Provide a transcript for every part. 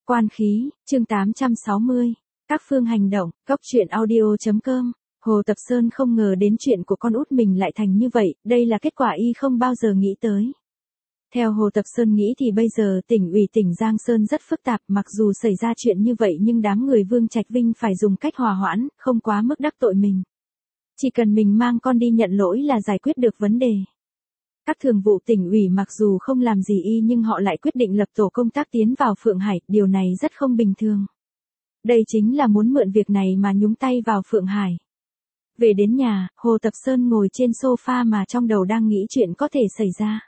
Quan khí, chương 860. Các phương hành động, góc truyện audio.com. Hồ Tập Sơn không ngờ đến chuyện của con út mình lại thành như vậy, đây là kết quả y không bao giờ nghĩ tới. Theo Hồ Tập Sơn nghĩ thì bây giờ tỉnh ủy tỉnh Giang Sơn rất phức tạp, mặc dù xảy ra chuyện như vậy nhưng đám người Vương Trạch Vinh phải dùng cách hòa hoãn, không quá mức đắc tội mình. Chỉ cần mình mang con đi nhận lỗi là giải quyết được vấn đề. Các thường vụ tỉnh ủy mặc dù không làm gì y nhưng họ lại quyết định lập tổ công tác tiến vào Phượng Hải, điều này rất không bình thường. Đây chính là muốn mượn việc này mà nhúng tay vào Phượng Hải. Về đến nhà, Hồ Tập Sơn ngồi trên sofa mà trong đầu đang nghĩ chuyện có thể xảy ra.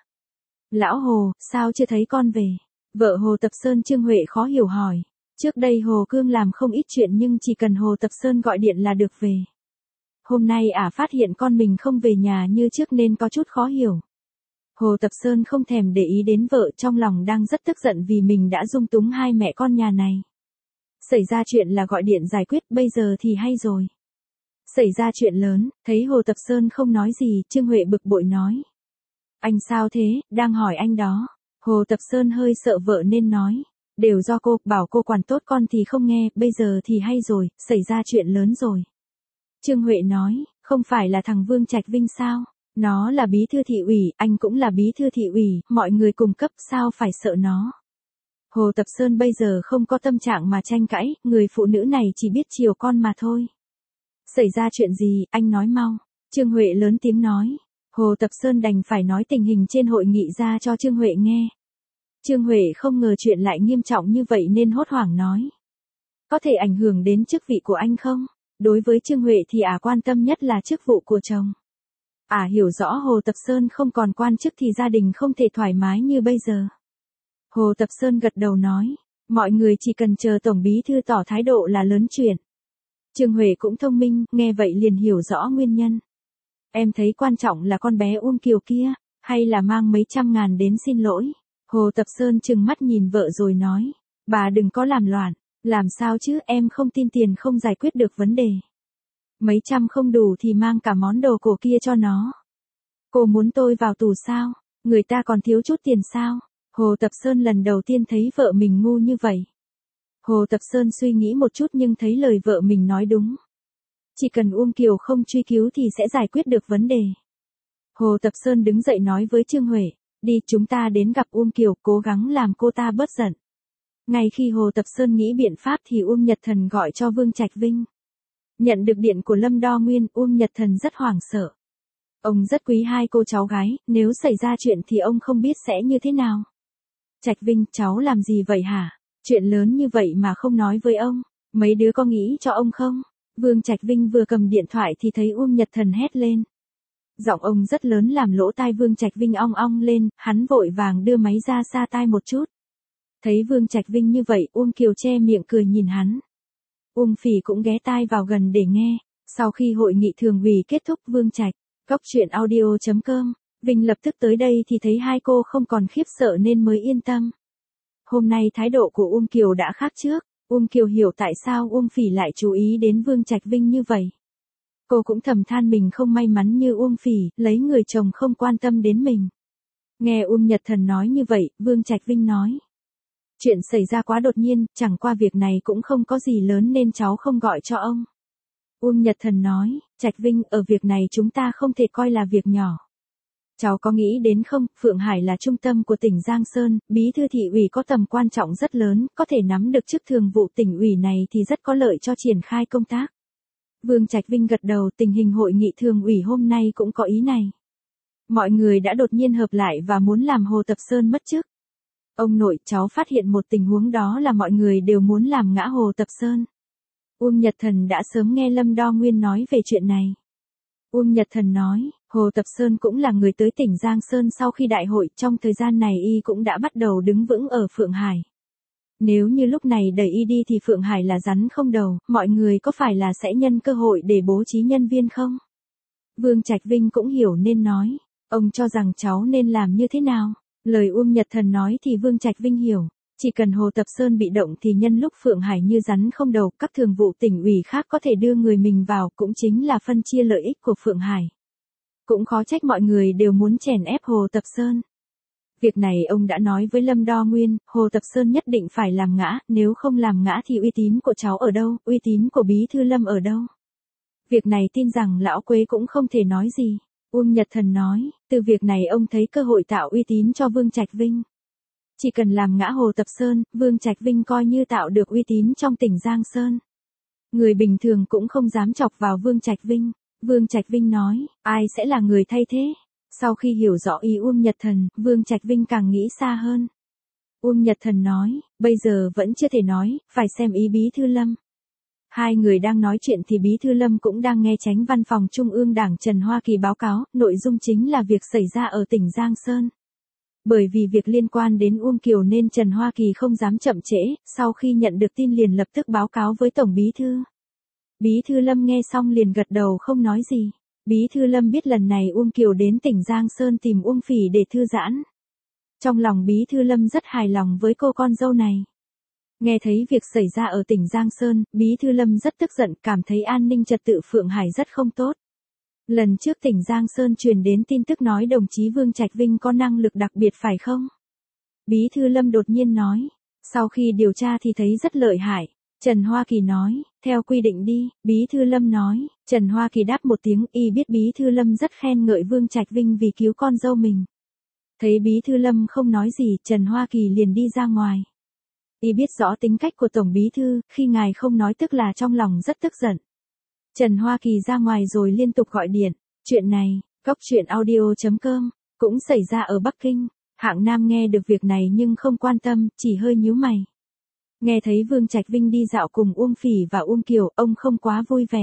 Lão Hồ, sao chưa thấy con về? Vợ Hồ Tập Sơn Trương Huệ khó hiểu hỏi. Trước đây Hồ Cương làm không ít chuyện nhưng chỉ cần Hồ Tập Sơn gọi điện là được về. Hôm nay phát hiện con mình không về nhà như trước nên có chút khó hiểu. Hồ Tập Sơn không thèm để ý đến vợ, trong lòng đang rất tức giận vì mình đã dung túng hai mẹ con nhà này. Xảy ra chuyện là gọi điện giải quyết, bây giờ thì hay rồi. Xảy ra chuyện lớn, thấy Hồ Tập Sơn không nói gì, Trương Huệ bực bội nói. Anh sao thế, đang hỏi anh đó. Hồ Tập Sơn hơi sợ vợ nên nói. Đều do cô, bảo cô quản tốt con thì không nghe, bây giờ thì hay rồi, xảy ra chuyện lớn rồi. Trương Huệ nói, không phải là thằng Vương Trạch Vinh sao? Nó là bí thư thị ủy, anh cũng là bí thư thị ủy, mọi người cùng cấp sao phải sợ nó. Hồ Tập Sơn bây giờ không có tâm trạng mà tranh cãi, người phụ nữ này chỉ biết chiều con mà thôi. Xảy ra chuyện gì, anh nói mau. Trương Huệ lớn tiếng nói. Hồ Tập Sơn đành phải nói tình hình trên hội nghị ra cho Trương Huệ nghe. Trương Huệ không ngờ chuyện lại nghiêm trọng như vậy nên hốt hoảng nói. Có thể ảnh hưởng đến chức vị của anh không? Đối với Trương Huệ thì quan tâm nhất là chức vụ của chồng. Hiểu rõ Hồ Tập Sơn không còn quan chức thì gia đình không thể thoải mái như bây giờ. Hồ Tập Sơn gật đầu nói, mọi người chỉ cần chờ Tổng Bí Thư tỏ thái độ là lớn chuyện. Trương Huệ cũng thông minh, nghe vậy liền hiểu rõ nguyên nhân. Em thấy quan trọng là con bé Uông Kiều kia, hay là mang mấy trăm ngàn đến xin lỗi. Hồ Tập Sơn trừng mắt nhìn vợ rồi nói, bà đừng có làm loạn, làm sao chứ, em không tin tiền không giải quyết được vấn đề. Mấy trăm không đủ thì mang cả món đồ cổ kia cho nó. Cô muốn tôi vào tù sao? Người ta còn thiếu chút tiền sao? Hồ Tập Sơn lần đầu tiên thấy vợ mình ngu như vậy. Hồ Tập Sơn suy nghĩ một chút nhưng thấy lời vợ mình nói đúng. Chỉ cần Uông Kiều không truy cứu thì sẽ giải quyết được vấn đề. Hồ Tập Sơn đứng dậy nói với Trương Huệ, đi chúng ta đến gặp Uông Kiều, cố gắng làm cô ta bớt giận. Ngay khi Hồ Tập Sơn nghĩ biện pháp thì Uông Nhật Thần gọi cho Vương Trạch Vinh. Nhận được điện của Lâm Đo Nguyên, Uông Nhật Thần rất hoảng sợ. Ông rất quý hai cô cháu gái, nếu xảy ra chuyện thì ông không biết sẽ như thế nào. Trạch Vinh, cháu làm gì vậy hả? Chuyện lớn như vậy mà không nói với ông, mấy đứa có nghĩ cho ông không? Vương Trạch Vinh vừa cầm điện thoại thì thấy Uông Nhật Thần hét lên. Giọng ông rất lớn làm lỗ tai Vương Trạch Vinh ong ong lên, hắn vội vàng đưa máy ra xa tai một chút. Thấy Vương Trạch Vinh như vậy, Uông Kiều che miệng cười nhìn hắn. Uông Phỉ cũng ghé tai vào gần để nghe. Sau khi hội nghị thường ủy kết thúc, Vương Trạch, góc truyện audio.com, Vinh lập tức tới đây thì thấy hai cô không còn khiếp sợ nên mới yên tâm. Hôm nay thái độ của Uông Kiều đã khác trước, Uông Kiều hiểu tại sao Uông Phỉ lại chú ý đến Vương Trạch Vinh như vậy. Cô cũng thầm than mình không may mắn như Uông Phỉ, lấy người chồng không quan tâm đến mình. Nghe Uông Nhật Thần nói như vậy, Vương Trạch Vinh nói. Chuyện xảy ra quá đột nhiên, chẳng qua việc này cũng không có gì lớn nên cháu không gọi cho ông. Uông Nhật Thần nói, Trạch Vinh, ở việc này chúng ta không thể coi là việc nhỏ. Cháu có nghĩ đến không, Phượng Hải là trung tâm của tỉnh Giang Sơn, bí thư thị ủy có tầm quan trọng rất lớn, có thể nắm được chức thường vụ tỉnh ủy này thì rất có lợi cho triển khai công tác. Vương Trạch Vinh gật đầu, tình hình hội nghị thường ủy hôm nay cũng có ý này. Mọi người đã đột nhiên hợp lại và muốn làm Hồ Tập Sơn mất chức. Ông nội, cháu phát hiện một tình huống đó là mọi người đều muốn làm ngã Hồ Tập Sơn. Uông Nhật Thần đã sớm nghe Lâm Đo Nguyên nói về chuyện này. Uông Nhật Thần nói, Hồ Tập Sơn cũng là người tới tỉnh Giang Sơn sau khi đại hội, trong thời gian này y cũng đã bắt đầu đứng vững ở Phượng Hải. Nếu như lúc này đẩy y đi thì Phượng Hải là rắn không đầu, mọi người có phải là sẽ nhân cơ hội để bố trí nhân viên không? Vương Trạch Vinh cũng hiểu nên nói, ông cho rằng cháu nên làm như thế nào? Lời Uông Nhật Thần nói thì Vương Trạch Vinh hiểu, chỉ cần Hồ Tập Sơn bị động thì nhân lúc Phượng Hải như rắn không đầu, các thường vụ tỉnh ủy khác có thể đưa người mình vào, cũng chính là phân chia lợi ích của Phượng Hải. Cũng khó trách mọi người đều muốn chèn ép Hồ Tập Sơn. Việc này ông đã nói với Lâm Đo Nguyên, Hồ Tập Sơn nhất định phải làm ngã, nếu không làm ngã thì uy tín của cháu ở đâu, uy tín của bí thư Lâm ở đâu. Việc này tin rằng lão Quế cũng không thể nói gì. Uông Nhật Thần nói, từ việc này ông thấy cơ hội tạo uy tín cho Vương Trạch Vinh. Chỉ cần làm ngã Hồ Tập Sơn, Vương Trạch Vinh coi như tạo được uy tín trong tỉnh Giang Sơn. Người bình thường cũng không dám chọc vào Vương Trạch Vinh. Vương Trạch Vinh nói, ai sẽ là người thay thế? Sau khi hiểu rõ ý Uông Nhật Thần, Vương Trạch Vinh càng nghĩ xa hơn. Uông Nhật Thần nói, bây giờ vẫn chưa thể nói, phải xem ý bí thư Lâm. Hai người đang nói chuyện thì bí thư Lâm cũng đang nghe Chánh Văn phòng Trung ương Đảng Trần Hoa Kỳ báo cáo, nội dung chính là việc xảy ra ở tỉnh Giang Sơn. Bởi vì việc liên quan đến Uông Kiều nên Trần Hoa Kỳ không dám chậm trễ, sau khi nhận được tin liền lập tức báo cáo với Tổng Bí Thư. Bí thư Lâm nghe xong liền gật đầu không nói gì. Bí thư Lâm biết lần này Uông Kiều đến tỉnh Giang Sơn tìm Uông Phỉ để thư giãn. Trong lòng Bí thư Lâm rất hài lòng với cô con dâu này. Nghe thấy việc xảy ra ở tỉnh Giang Sơn, Bí thư Lâm rất tức giận, cảm thấy an ninh trật tự Phượng Hải rất không tốt. Lần trước tỉnh Giang Sơn truyền đến tin tức nói đồng chí Vương Trạch Vinh có năng lực đặc biệt phải không? Bí thư Lâm đột nhiên nói, sau khi điều tra thì thấy rất lợi hại. Trần Hoa Kỳ nói, theo quy định đi, Bí thư Lâm nói. Trần Hoa Kỳ đáp một tiếng, y biết Bí thư Lâm rất khen ngợi Vương Trạch Vinh vì cứu con dâu mình. Thấy Bí thư Lâm không nói gì, Trần Hoa Kỳ liền đi ra ngoài. Y biết rõ tính cách của Tổng Bí thư, khi ngài không nói tức là trong lòng rất tức giận. Trần Hoa Kỳ ra ngoài rồi liên tục gọi điện. Chuyện này, coctruyện.audio.com, cũng xảy ra ở Bắc Kinh. Hạng Nam nghe được việc này nhưng không quan tâm, chỉ hơi nhíu mày. Nghe thấy Vương Trạch Vinh đi dạo cùng Uông Phỉ và Uông Kiều, ông không quá vui vẻ.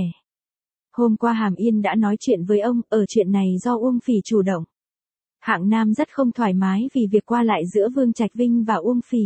Hôm qua Hàm Yên đã nói chuyện với ông, ở chuyện này do Uông Phỉ chủ động. Hạng Nam rất không thoải mái vì việc qua lại giữa Vương Trạch Vinh và Uông Phỉ.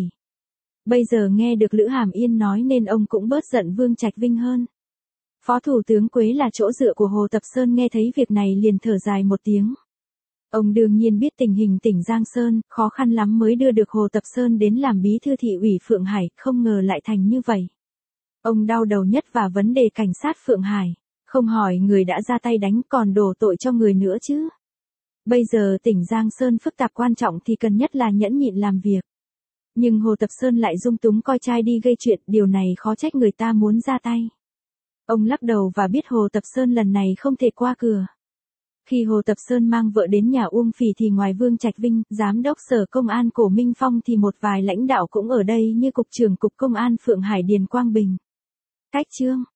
Bây giờ nghe được Lữ Hàm Yên nói nên ông cũng bớt giận Vương Trạch Vinh hơn. Phó Thủ tướng Quế là chỗ dựa của Hồ Tập Sơn nghe thấy việc này liền thở dài một tiếng. Ông đương nhiên biết tình hình tỉnh Giang Sơn, khó khăn lắm mới đưa được Hồ Tập Sơn đến làm bí thư thị ủy Phượng Hải, không ngờ lại thành như vậy. Ông đau đầu nhất vào vấn đề cảnh sát Phượng Hải, không hỏi người đã ra tay đánh còn đổ tội cho người nữa chứ. Bây giờ tỉnh Giang Sơn phức tạp quan trọng thì cần nhất là nhẫn nhịn làm việc. Nhưng Hồ Tập Sơn lại dung túng coi trai đi gây chuyện, điều này khó trách người ta muốn ra tay. Ông lắc đầu và biết Hồ Tập Sơn lần này không thể qua cửa. Khi Hồ Tập Sơn mang vợ đến nhà Uông Phỉ thì ngoài Vương Trạch Vinh, Giám đốc Sở Công an Cổ Minh Phong thì một vài lãnh đạo cũng ở đây như Cục trưởng Cục Công an Phượng Hải Điền Quang Bình. Cách chương